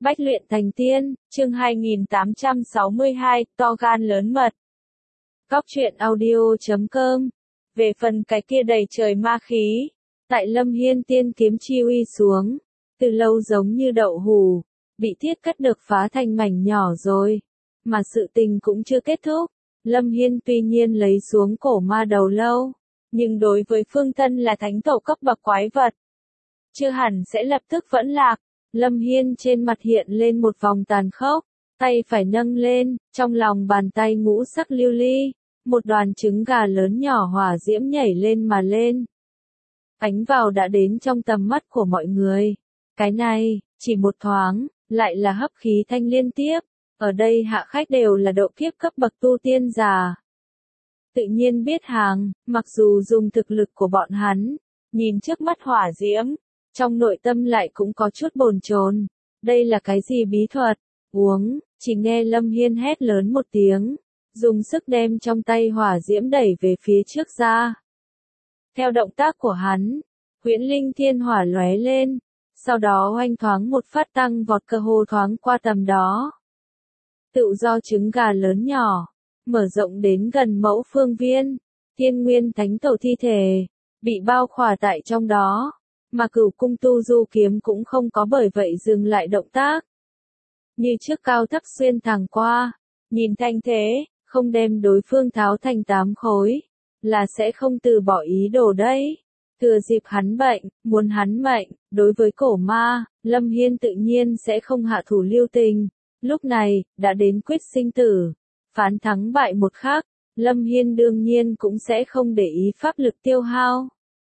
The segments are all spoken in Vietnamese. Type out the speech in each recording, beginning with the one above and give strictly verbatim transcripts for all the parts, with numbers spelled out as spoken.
Bách luyện thành tiên, chương hai nghìn tám trăm sáu mươi hai, to gan lớn mật. Góc truyện audio chấm com. Về phần cái kia đầy trời ma khí, tại Lâm Hiên tiên kiếm chi uy xuống, từ lâu giống như đậu hù, bị thiết cắt được phá thành mảnh nhỏ rồi. Mà sự tình cũng chưa kết thúc, Lâm Hiên tuy nhiên lấy xuống cổ ma đầu lâu, nhưng đối với Phương Tân là thánh tổ cấp bậc quái vật, chưa hẳn sẽ lập tức vẫn lạc. Lâm Hiên trên mặt hiện lên một vòng tàn khốc, tay phải nâng lên, trong lòng bàn tay ngũ sắc lưu ly, một đoàn trứng gà lớn nhỏ hỏa diễm nhảy lên mà lên. Ánh vào đã đến trong tầm mắt của mọi người. Cái này, chỉ một thoáng, lại là hấp khí thanh liên tiếp, ở đây hạ khách đều là độ kiếp cấp bậc tu tiên giả. Tự nhiên biết hàng, mặc dù dùng thực lực của bọn hắn, nhìn trước mắt hỏa diễm, trong nội tâm lại cũng có chút bồn chồn. Đây là cái gì bí thuật? Uống, chỉ nghe Lâm Hiên hét lớn một tiếng, dùng sức đem trong tay hỏa diễm đẩy về phía trước ra. Theo động tác của hắn, huyễn linh thiên hỏa lóe lên, sau đó oanh thoáng một phát tăng vọt cơ hồ thoáng qua tầm đó. Tự do trứng gà lớn nhỏ, mở rộng đến gần mẫu phương viên, Thiên Nguyên Thánh Tổ thi thể, bị bao khỏa tại trong đó. Mà Cửu Cung Tu Du kiếm cũng không có bởi vậy dừng lại động tác. Như trước cao thấp xuyên thẳng qua, nhìn thanh thế, không đem đối phương tháo thành tám khối, là sẽ không từ bỏ ý đồ đấy. Thừa dịp hắn bệnh, muốn hắn mệnh, đối với cổ ma, Lâm Hiên tự nhiên sẽ không hạ thủ lưu tình. Lúc này, đã đến quyết sinh tử, phán thắng bại một khắc, Lâm Hiên đương nhiên cũng sẽ không để ý pháp lực tiêu hao.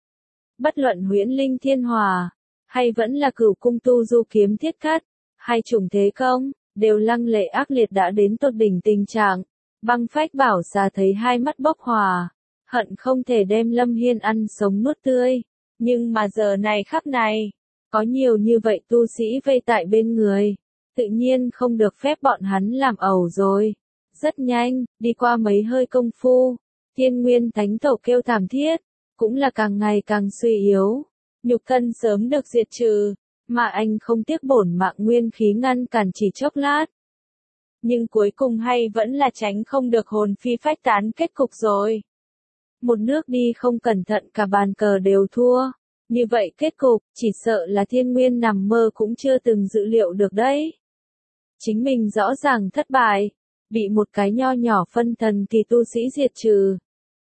Bất luận huyễn linh thiên hỏa, hay vẫn là Cửu Cung Tu Du kiếm thiết cắt, hay trùng thế công, đều lăng lệ ác liệt đã đến tột đỉnh tình trạng. Băng phách bảo xà thấy hai mắt bốc hỏa, hận không thể đem Lâm Hiên ăn sống nuốt tươi. Nhưng mà giờ này khắc này, có nhiều như vậy tu sĩ vây tại bên người, tự nhiên không được phép bọn hắn làm ẩu rồi. Rất nhanh, đi qua mấy hơi công phu, Thiên Nguyên Thánh Tổ kêu thảm thiết, cũng là càng ngày càng suy yếu, nhục thân sớm được diệt trừ, mà anh không tiếc bổn mạng nguyên khí ngăn cản chỉ chốc lát. Nhưng cuối cùng hay vẫn là tránh không được hồn phi phách tán kết cục rồi. Một nước đi không cẩn thận cả bàn cờ đều thua, như vậy kết cục, chỉ sợ là Thiên Nguyên nằm mơ cũng chưa từng dự liệu được đấy. Chính mình rõ ràng thất bại, bị một cái nho nhỏ phân thần kỳ tu sĩ diệt trừ.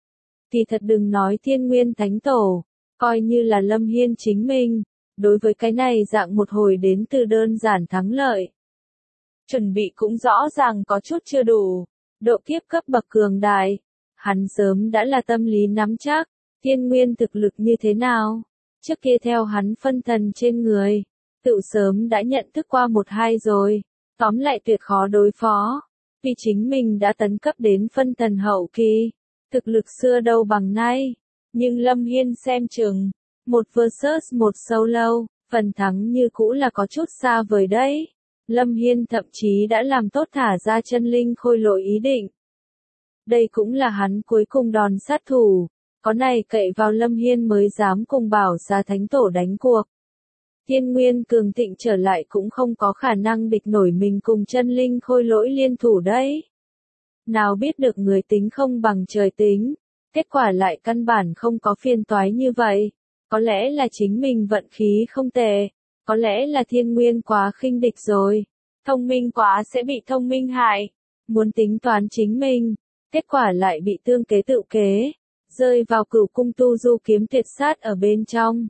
Thì thật đừng nói Thiên Nguyên Thánh Tổ, coi như là Lâm Hiên chính mình, đối với cái này dạng một hồi đến từ đơn giản thắng lợi. Chuẩn bị cũng rõ ràng có chút chưa đủ, độ kiếp cấp bậc cường đại, hắn sớm đã là tâm lý nắm chắc, Thiên Nguyên thực lực như thế nào, trước kia theo hắn phân thần trên người, tự sớm đã nhận thức qua một hai rồi, tóm lại tuyệt khó đối phó, vì chính mình đã tấn cấp đến phân thần hậu kỳ. Thực lực xưa đâu bằng nay, nhưng Lâm Hiên xem chừng, một versus một solo, phần thắng như cũ là có chút xa vời đấy. Lâm Hiên thậm chí đã làm tốt thả ra chân linh khôi lỗi ý định. Đây cũng là hắn cuối cùng đòn sát thủ, có này cậy vào Lâm Hiên mới dám cùng bảo xà thánh tổ đánh cuộc. Thiên Nguyên cường thịnh trở lại cũng không có khả năng địch nổi mình cùng chân linh khôi lỗi liên thủ đấy. Nào biết được người tính không bằng trời tính, kết quả lại căn bản không có phiền toái như vậy. Có lẽ là chính mình vận khí không tệ, có lẽ là Thiên Nguyên quá khinh địch rồi, thông minh quá sẽ bị thông minh hại, muốn tính toán chính mình, kết quả lại bị tương kế tự kế, rơi vào Cửu Cung Tu Du kiếm tuyệt sát ở bên trong.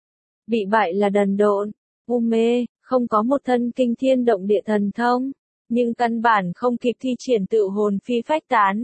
Bị bại là đần độn, u mê, không có một thân kinh thiên động địa thần thông, nhưng căn bản không kịp thi triển tự hồn phi phách tán.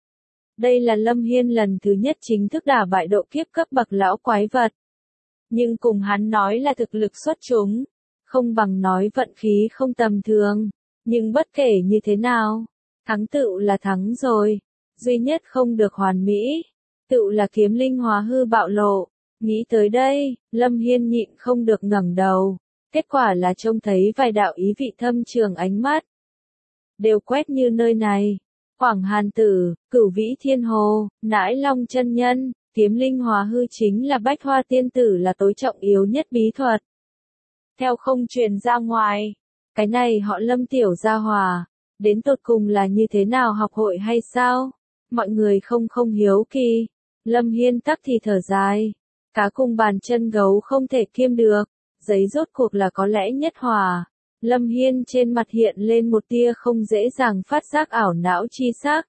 Đây là Lâm Hiên lần thứ nhất chính thức đả bại độ kiếp cấp bậc lão quái vật. Nhưng cùng hắn nói là thực lực xuất chúng, không bằng nói vận khí không tầm thường. Nhưng bất kể như thế nào, thắng tựu là thắng rồi, duy nhất không được hoàn mỹ, tựu là kiếm linh hóa hư bạo lộ. Nghĩ tới đây, Lâm Hiên nhịn không được ngẩng đầu, kết quả là trông thấy vài đạo ý vị thâm trường ánh mắt. Đều quét như nơi này, Quảng Hàn Tử, Cửu Vĩ Thiên Hồ, Nãi Long chân nhân, kiếm linh hóa hư chính là Bách Hoa Tiên Tử là tối trọng yếu nhất bí thuật. Theo không truyền ra ngoài, cái này họ Lâm tiểu gia hòa, đến tột cùng là như thế nào học hội hay sao? Mọi người không không hiếu kỳ. Lâm Hiên tắc thì thở dài. Cá cùng bàn chân gấu không thể kiêm được, giấy rốt cuộc là có lẽ nhất hòa. Lâm Hiên trên mặt hiện lên một tia không dễ dàng phát giác ảo não chi sắc.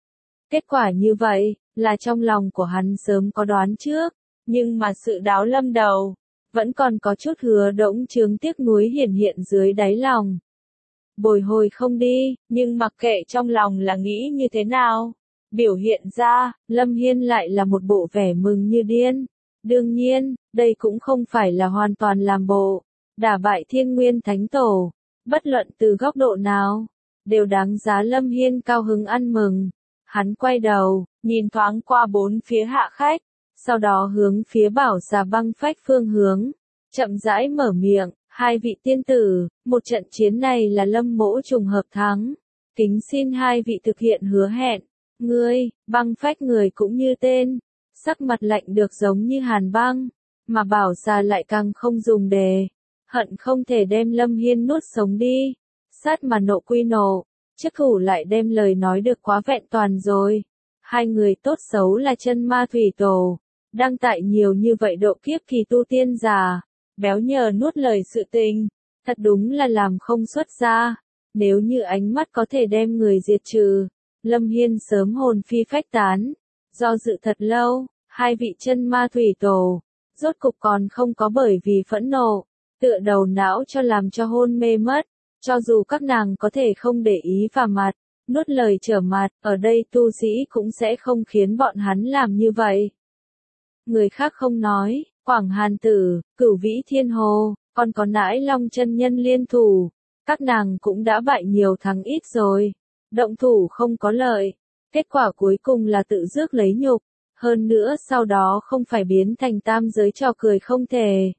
Kết quả như vậy, là trong lòng của hắn sớm có đoán trước, nhưng mà sự đáo lâm đầu, vẫn còn có chút hứa đỗng chướng tiếc nuối hiển hiện dưới đáy lòng. Bồi hồi không đi, nhưng mặc kệ trong lòng là nghĩ như thế nào, biểu hiện ra, Lâm Hiên lại là một bộ vẻ mừng như điên. Đương nhiên, đây cũng không phải là hoàn toàn làm bộ, đả bại Thiên Nguyên Thánh Tổ, bất luận từ góc độ nào, đều đáng giá Lâm Hiên cao hứng ăn mừng. Hắn quay đầu, nhìn thoáng qua bốn phía hạ khách, sau đó hướng phía bảo xà băng phách phương hướng, chậm rãi mở miệng, hai vị tiên tử, một trận chiến này là Lâm mỗ trùng hợp thắng, kính xin hai vị thực hiện hứa hẹn. Ngươi, băng phách người cũng như tên, sắc mặt lạnh được giống như hàn băng, mà bảo xà lại càng không dùng đề, hận không thể đem Lâm Hiên nuốt sống đi, sát mà nộ quy nộ, chức thủ lại đem lời nói được quá vẹn toàn rồi. Hai người tốt xấu là chân ma thủy tổ, đang tại nhiều như vậy độ kiếp kỳ tu tiên già, béo nhờ nuốt lời sự tình, thật đúng là làm không xuất ra. Nếu như ánh mắt có thể đem người diệt trừ, Lâm Hiên sớm hồn phi phách tán. Do dự thật lâu, hai vị chân ma thủy tổ, rốt cục còn không có bởi vì phẫn nộ, tựa đầu não cho làm cho hôn mê mất. Cho dù các nàng có thể không để ý vào mặt, nuốt lời trở mặt, ở đây tu sĩ cũng sẽ không khiến bọn hắn làm như vậy. Người khác không nói, Quảng Hàn Tử, Cửu Vĩ Thiên Hồ, còn có Nãi Long chân nhân liên thủ, các nàng cũng đã bại nhiều thắng ít rồi. Động thủ không có lợi, kết quả cuối cùng là tự rước lấy nhục, hơn nữa sau đó không phải biến thành tam giới trò cười không thể.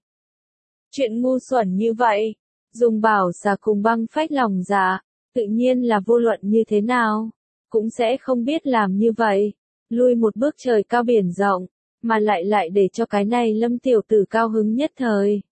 Chuyện ngu xuẩn như vậy, dùng bảo xà cùng băng phách lòng dạ, tự nhiên là vô luận như thế nào, cũng sẽ không biết làm như vậy, lui một bước trời cao biển rộng, mà lại lại để cho cái này Lâm tiểu tử cao hứng nhất thời.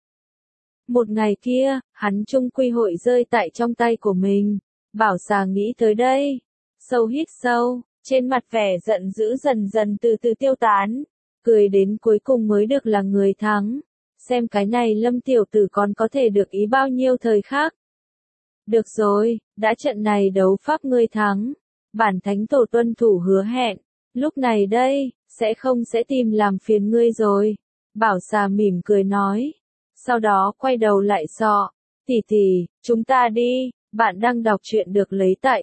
Một ngày kia, hắn chung quy hội rơi tại trong tay của mình, bảo xà nghĩ tới đây, sâu hít sâu, trên mặt vẻ giận dữ dần dần từ từ tiêu tán, cười đến cuối cùng mới được là người thắng. Xem cái này Lâm tiểu tử còn có thể được ý bao nhiêu thời khác. Được rồi, đã trận này đấu pháp ngươi thắng, bản thánh tổ tuân thủ hứa hẹn, lúc này đây, sẽ không sẽ tìm làm phiền ngươi rồi. Bảo xà mỉm cười nói, sau đó quay đầu lại sọ, tỷ tỷ, chúng ta đi, bạn đang đọc truyện được lấy tại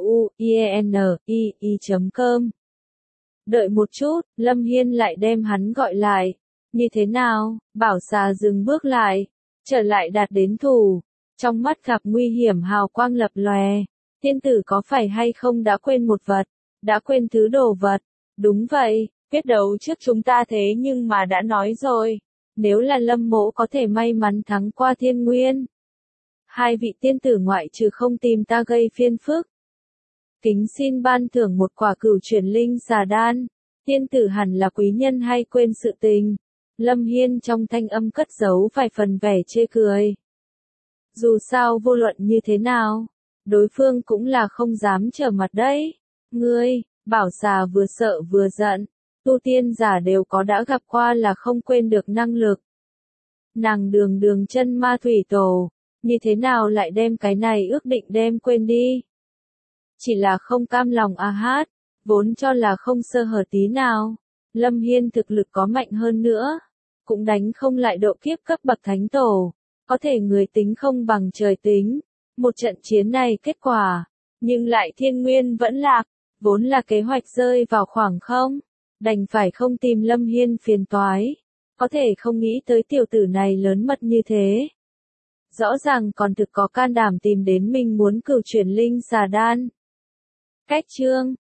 truyện chấm com. Đợi một chút, Lâm Hiên lại đem hắn gọi lại. Như thế nào? Bảo xà dừng bước lại, trở lại đạt đến thủ, trong mắt gặp nguy hiểm hào quang lập lòe. Tiên tử có phải hay không đã quên một vật, đã quên thứ đồ vật? Đúng vậy, quyết đấu trước chúng ta thế nhưng mà đã nói rồi, nếu là Lâm mỗ có thể may mắn thắng qua Thiên Nguyên, hai vị tiên tử ngoại trừ không tìm ta gây phiền phức, kính xin ban thưởng một quả cửu chuyển linh xà đan. Tiên tử hẳn là quý nhân hay quên sự tình. Lâm Hiên trong thanh âm cất giấu vài phần vẻ chê cười. Dù sao vô luận như thế nào, đối phương cũng là không dám trở mặt đấy. Ngươi, bảo xà vừa sợ vừa giận, tu tiên giả đều có đã gặp qua là không quên được năng lực. Nàng đường đường chân ma thủy tổ, như thế nào lại đem cái này ước định đem quên đi. Chỉ là không cam lòng a hát, vốn cho là không sơ hở tí nào. Lâm Hiên thực lực có mạnh hơn nữa, cũng đánh không lại độ kiếp cấp bậc thánh tổ, có thể người tính không bằng trời tính. Một trận chiến này kết quả, nhưng lại Thiên Nguyên vẫn lạc, vốn là kế hoạch rơi vào khoảng không, đành phải không tìm Lâm Hiên phiền toái, có thể không nghĩ tới tiểu tử này lớn mật như thế. Rõ ràng còn thực có can đảm tìm đến mình muốn cửu chuyển linh xà đan. Cách chương